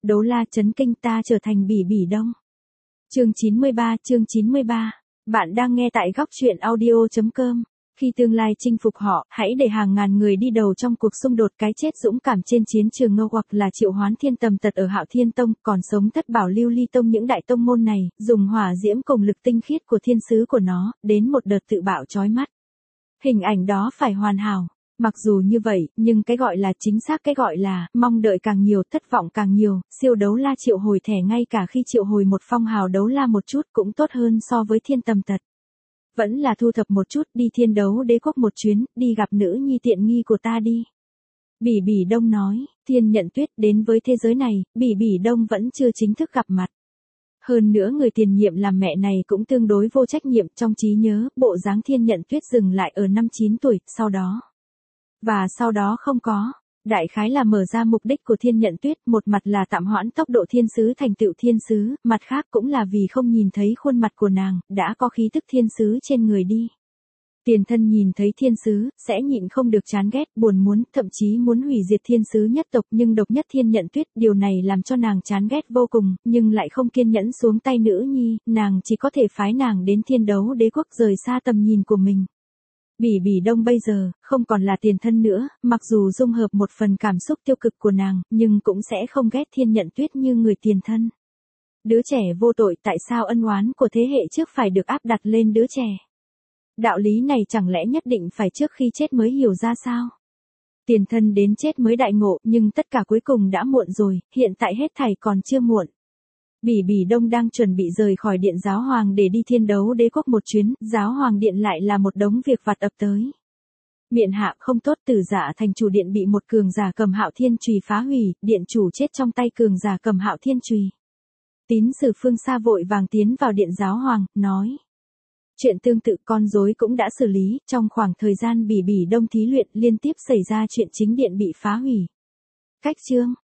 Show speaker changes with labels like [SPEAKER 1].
[SPEAKER 1] Đấu la chấn kinh, ta trở thành Bỉ Bỉ Đông. Chương 93. Bạn đang nghe tại góc truyện audio.com. Khi tương lai chinh phục họ, hãy để hàng ngàn người đi đầu trong cuộc xung đột cái chết dũng cảm trên chiến trường Ngô, hoặc là Triệu Hoán Thiên Tầm Tật ở Hạo Thiên Tông, còn sống Thất Bảo Lưu Ly Tông. Những đại tông môn này, dùng hỏa diễm cùng lực tinh khiết của thiên sứ của nó, đến một đợt tự bạo chói mắt. Hình ảnh đó phải hoàn hảo. Mặc dù như vậy, nhưng cái gọi là chính xác, cái gọi là mong đợi càng nhiều, thất vọng càng nhiều. Siêu đấu la triệu hồi thẻ, ngay cả khi triệu hồi một phong hào đấu la một chút cũng tốt hơn so với Thiên Tầm Tật. Vẫn là thu thập một chút, đi Thiên Đấu Đế Quốc một chuyến, đi gặp nữ nhi tiện nghi của ta đi. Bỉ Bỉ Đông nói. Thiên Nhận Tuyết đến với thế giới này, Bỉ Bỉ Đông vẫn chưa chính thức gặp mặt. Hơn nữa người tiền nhiệm làm mẹ này cũng tương đối vô trách nhiệm. Trong trí nhớ, bộ dáng Thiên Nhận Tuyết dừng lại ở năm 9 tuổi, sau đó không có. Đại khái là mở ra mục đích của Thiên Nhận Tuyết, một mặt là tạm hoãn tốc độ thiên sứ thành tựu thiên sứ, mặt khác cũng là vì không nhìn thấy khuôn mặt của nàng, đã có khí tức thiên sứ trên người đi. Tiền thân nhìn thấy thiên sứ, sẽ nhịn không được chán ghét, buồn muốn, thậm chí muốn hủy diệt thiên sứ nhất tộc, nhưng độc nhất Thiên Nhận Tuyết, điều này làm cho nàng chán ghét vô cùng, nhưng lại không kiên nhẫn xuống tay nữ nhi, nàng chỉ có thể phái nàng đến Thiên Đấu Đế Quốc rời xa tầm nhìn của mình. Bỉ Bỉ Đông bây giờ, không còn là tiền thân nữa, mặc dù dung hợp một phần cảm xúc tiêu cực của nàng, nhưng cũng sẽ không ghét Thiên Nhận Tuyết như người tiền thân. Đứa trẻ vô tội, tại sao ân oán của thế hệ trước phải được áp đặt lên đứa trẻ? Đạo lý này chẳng lẽ nhất định phải trước khi chết mới hiểu ra sao? Tiền thân đến chết mới đại ngộ, nhưng tất cả cuối cùng đã muộn rồi, hiện tại hết thảy còn chưa muộn. Bỉ Bỉ Đông đang chuẩn bị rời khỏi Điện Giáo Hoàng để đi Thiên Đấu Đế Quốc một chuyến, Giáo Hoàng Điện lại là một đống việc vặt ập tới. Miện hạ không tốt, Tử Dạ thành chủ điện bị một cường giả cầm Hạo Thiên Chùy phá hủy, điện chủ chết trong tay cường giả cầm Hạo Thiên Chùy. Tín sử Phương Sa vội vàng tiến vào Điện Giáo Hoàng, nói. Chuyện tương tự con rối cũng đã xử lý, trong khoảng thời gian Bỉ Bỉ Đông thí luyện liên tiếp xảy ra chuyện chính điện bị phá hủy. Cách chương.